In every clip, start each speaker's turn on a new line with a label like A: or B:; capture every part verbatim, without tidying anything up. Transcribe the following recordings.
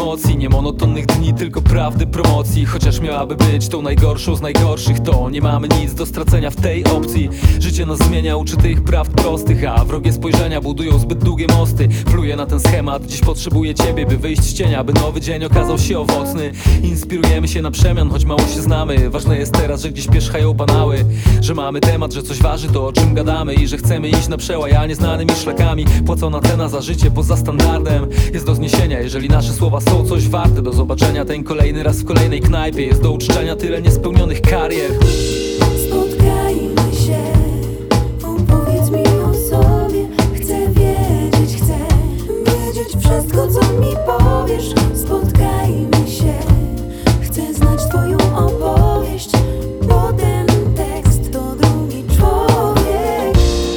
A: emocji, nie monotonnych dni, tylko prawdy promocji. Chociaż miałaby być tą najgorszą z najgorszych, to nie mamy nic do stracenia w tej opcji. Życie nas zmienia, uczy tych prawd prostych, a wrogie spojrzenia budują zbyt długie mosty. Pluję na ten schemat, dziś potrzebuję ciebie, by wyjść z cienia, by nowy dzień okazał się owocny. Inspirujemy się na przemian, choć mało się znamy. Ważne jest teraz, że gdzieś pierzchają banały, że mamy temat, że coś waży to, o czym gadamy, i że chcemy iść na przełajanie znanymi szlakami. Płacona cena za życie poza standardem jest do zniesienia, jeżeli nasze słowa są coś warte. Do zobaczenia ten kolejny raz w kolejnej knajpie, jest do uczczenia tyle niespełnionych karier.
B: Spotkajmy się, opowiedz mi o sobie. Chcę wiedzieć, chcę wiedzieć wszystko, co mi powiesz. Spotkajmy się, chcę znać twoją opowieść, bo ten tekst to drugi człowiek.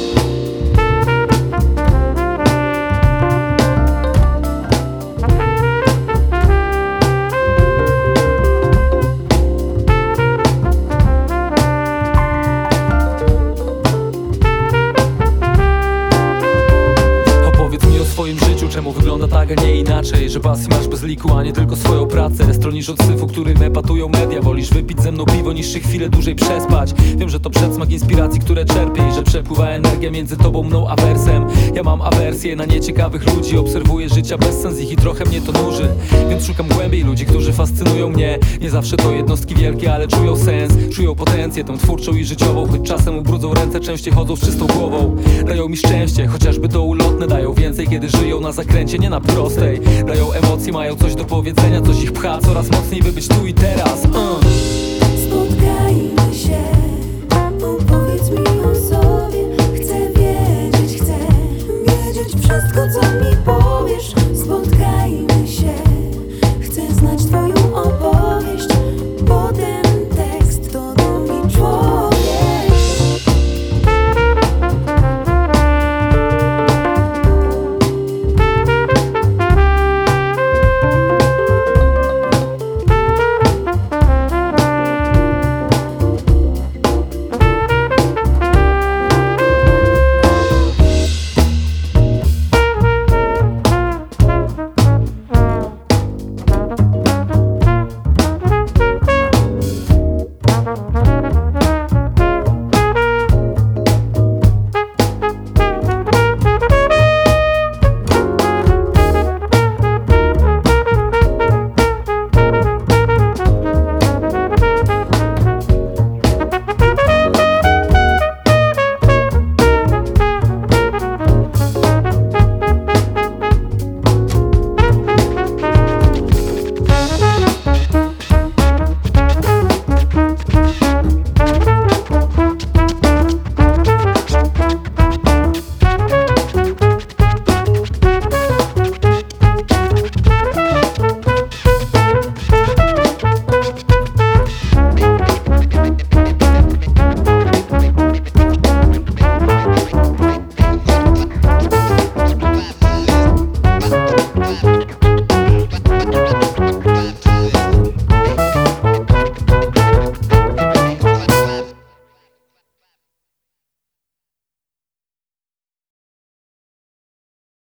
A: W swoim życiu, czemu wygląda tak, a nie inaczej? Że pasji masz bez liku, a nie tylko swoją pracę. Stronisz od syfu, który epatują media. Wolisz wypić ze mną piwo, niż się chwilę dłużej przespać. Wiem, że to przedsmak inspiracji, które czerpię, i że przepływa energia między tobą, mną a wersem. Ja mam awersję na nieciekawych ludzi, obserwuję życia bez sens ich i trochę mnie to nuży. Więc szukam głębiej ludzi, którzy fascynują mnie. Nie zawsze to jednostki wielkie, ale czują sens, czują potencję tą twórczą i życiową. Choć czasem ubrudzą ręce, częściej chodzą z czystą głową. Dają mi szczęście, chociażby to ulotne. Dają więcej, kiedy żyją na zakręcie, nie na prostej. Dają emocje, mają coś do powiedzenia, coś ich pcha coraz mocniej, by być tu i teraz. uh.
B: Spotkajmy